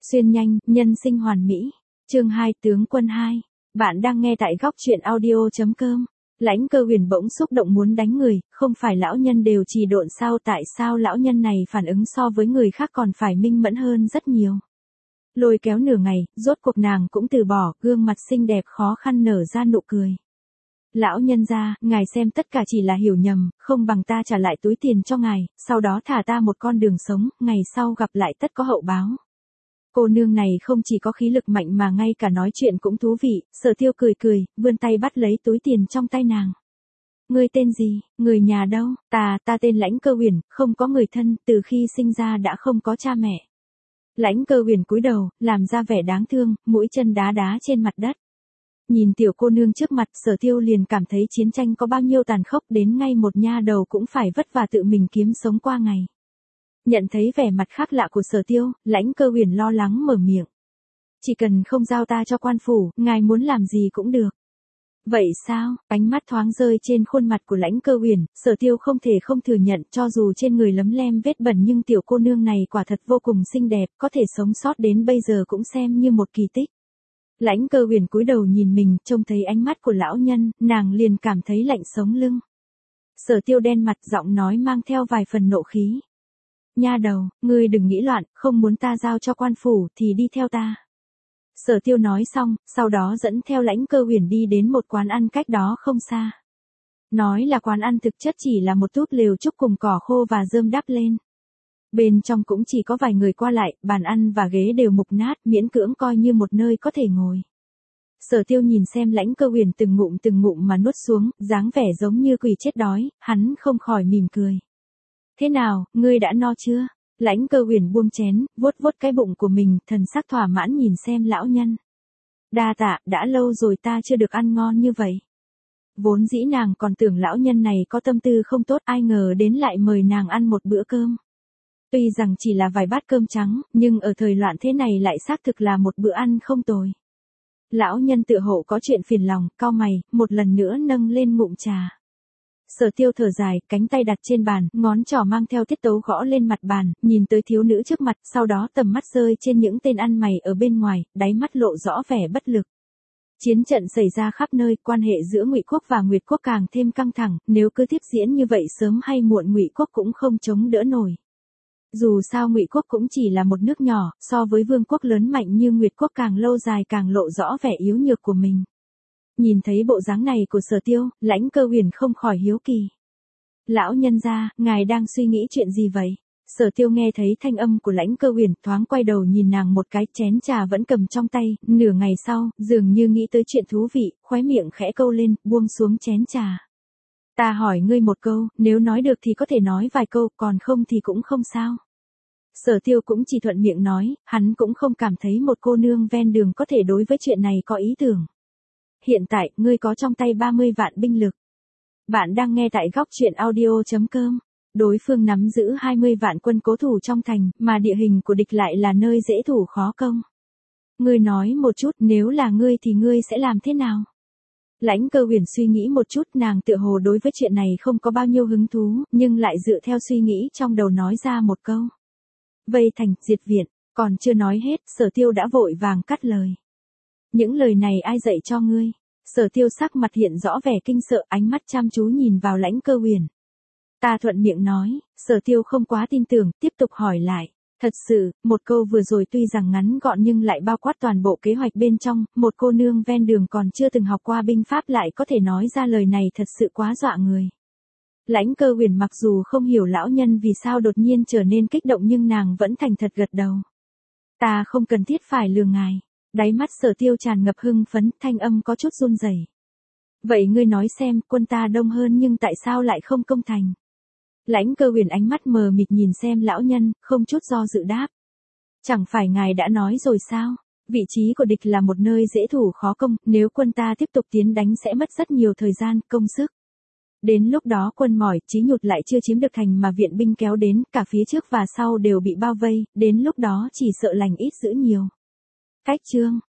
Xuyên nhanh, nhân sinh hoàn mỹ. Chương 2, tướng quân 2. Bạn đang nghe tại góc truyện audio.com. Lãnh Cơ Huyền bỗng xúc động muốn đánh người, không phải lão nhân đều trì độn sao, tại sao lão nhân này phản ứng so với người khác còn phải minh mẫn hơn rất nhiều. Lôi kéo nửa ngày, rốt cuộc nàng cũng từ bỏ, gương mặt xinh đẹp khó khăn nở ra nụ cười. Lão nhân gia, ngài xem tất cả chỉ là hiểu nhầm, không bằng ta trả lại túi tiền cho ngài, sau đó thả ta một con đường sống, ngày sau gặp lại tất có hậu báo. Cô nương này không chỉ có khí lực mạnh mà ngay cả nói chuyện cũng thú vị, Sở Tiêu cười cười, vươn tay bắt lấy túi tiền trong tay nàng. Ngươi tên gì, người nhà đâu? Ta tên Lãnh Cơ Huyền, không có người thân, từ khi sinh ra đã không có cha mẹ. Lãnh Cơ Huyền cúi đầu, làm ra vẻ đáng thương, mũi chân đá đá trên mặt đất. Nhìn tiểu cô nương trước mặt, Sở Tiêu liền cảm thấy chiến tranh có bao nhiêu tàn khốc, đến ngay một nha đầu cũng phải vất vả tự mình kiếm sống qua ngày. Nhận thấy vẻ mặt khác lạ của Sở Tiêu, Lãnh Cơ Huyền lo lắng mở miệng. Chỉ cần không giao ta cho quan phủ, ngài muốn làm gì cũng được. Vậy sao? Ánh mắt thoáng rơi trên khuôn mặt của Lãnh Cơ Huyền, Sở Tiêu không thể không thừa nhận, cho dù trên người lấm lem vết bẩn nhưng tiểu cô nương này quả thật vô cùng xinh đẹp, có thể sống sót đến bây giờ cũng xem như một kỳ tích. Lãnh Cơ Huyền cúi đầu nhìn mình, trông thấy ánh mắt của lão nhân, nàng liền cảm thấy lạnh sống lưng. Sở Tiêu đen mặt, giọng nói mang theo vài phần nộ khí. Nha đầu, ngươi đừng nghĩ loạn, không muốn ta giao cho quan phủ thì đi theo ta. Sở Tiêu nói xong, sau đó dẫn theo Lãnh Cơ Huyền đi đến một quán ăn cách đó không xa. Nói là quán ăn thực chất chỉ là một túp lều trúc cùng cỏ khô và rơm đắp lên. Bên trong cũng chỉ có vài người qua lại, bàn ăn và ghế đều mục nát, miễn cưỡng coi như một nơi có thể ngồi. Sở Tiêu nhìn xem Lãnh Cơ Huyền từng ngụm mà nuốt xuống, dáng vẻ giống như quỷ chết đói, hắn không khỏi mỉm cười. Thế nào, ngươi đã no chưa? Lãnh Cơ Huyền buông chén, vuốt cái bụng của mình, thần sắc thỏa mãn nhìn xem lão nhân. Đa tạ, đã lâu rồi ta chưa được ăn ngon như vậy. Vốn dĩ nàng còn tưởng lão nhân này có tâm tư không tốt, ai ngờ đến lại mời nàng ăn một bữa cơm. Tuy rằng chỉ là vài bát cơm trắng, nhưng ở thời loạn thế này lại xác thực là một bữa ăn không tồi. Lão nhân tựa hồ có chuyện phiền lòng, cau mày, một lần nữa nâng lên ngụm trà. Sở Tiêu thở dài, cánh tay đặt trên bàn, ngón trỏ mang theo tiết tấu gõ lên mặt bàn, nhìn tới thiếu nữ trước mặt, sau đó tầm mắt rơi trên những tên ăn mày ở bên ngoài, đáy mắt lộ rõ vẻ bất lực. Chiến trận xảy ra khắp nơi, quan hệ giữa Ngụy quốc và Nguyệt quốc càng thêm căng thẳng, nếu cứ tiếp diễn như vậy sớm hay muộn Ngụy quốc cũng không chống đỡ nổi. Dù sao Ngụy quốc cũng chỉ là một nước nhỏ, so với vương quốc lớn mạnh như Nguyệt quốc càng lâu dài càng lộ rõ vẻ yếu nhược của mình. Nhìn thấy bộ dáng này của Sở Tiêu, Lãnh Cơ Huyền không khỏi hiếu kỳ. Lão nhân gia, ngài đang suy nghĩ chuyện gì vậy? Sở Tiêu nghe thấy thanh âm của Lãnh Cơ Huyền, thoáng quay đầu nhìn nàng một cái, chén trà vẫn cầm trong tay, nửa ngày sau, dường như nghĩ tới chuyện thú vị, khóe miệng khẽ câu lên, buông xuống chén trà. Ta hỏi ngươi một câu, nếu nói được thì có thể nói vài câu, còn không thì cũng không sao. Sở Tiêu cũng chỉ thuận miệng nói, hắn cũng không cảm thấy một cô nương ven đường có thể đối với chuyện này có ý tưởng. Hiện tại, ngươi có trong tay 30 vạn binh lực. Bạn đang nghe tại góc truyện audio.com. Đối phương nắm giữ 20 vạn quân cố thủ trong thành, mà địa hình của địch lại là nơi dễ thủ khó công. Ngươi nói một chút, nếu là ngươi thì ngươi sẽ làm thế nào? Lãnh Cơ Huyền suy nghĩ một chút, nàng tựa hồ đối với chuyện này không có bao nhiêu hứng thú, nhưng lại dựa theo suy nghĩ trong đầu nói ra một câu. Vây thành, diệt viện, còn chưa nói hết, Sở Tiêu đã vội vàng cắt lời. Những lời này ai dạy cho ngươi? Sở Tiêu sắc mặt hiện rõ vẻ kinh sợ, ánh mắt chăm chú nhìn vào Lãnh Cơ Huyền. Ta thuận miệng nói, Sở Tiêu không quá tin tưởng, tiếp tục hỏi lại. Thật sự, một câu vừa rồi tuy rằng ngắn gọn nhưng lại bao quát toàn bộ kế hoạch bên trong, một cô nương ven đường còn chưa từng học qua binh pháp lại có thể nói ra lời này thật sự quá dọa người. Lãnh Cơ Huyền mặc dù không hiểu lão nhân vì sao đột nhiên trở nên kích động nhưng nàng vẫn thành thật gật đầu. Ta không cần thiết phải lừa ngài. Đáy mắt Sở Tiêu tràn ngập hưng phấn, thanh âm có chút run rẩy. Vậy ngươi nói xem, quân ta đông hơn nhưng tại sao lại không công thành? Lãnh Cơ Huyền ánh mắt mờ mịt nhìn xem lão nhân, không chút do dự đáp. Chẳng phải ngài đã nói rồi sao? Vị trí của địch là một nơi dễ thủ khó công, nếu quân ta tiếp tục tiến đánh sẽ mất rất nhiều thời gian, công sức. Đến lúc đó quân mỏi, chí nhụt lại chưa chiếm được thành mà viện binh kéo đến, cả phía trước và sau đều bị bao vây, đến lúc đó chỉ sợ lành ít dữ nhiều. Cách chương,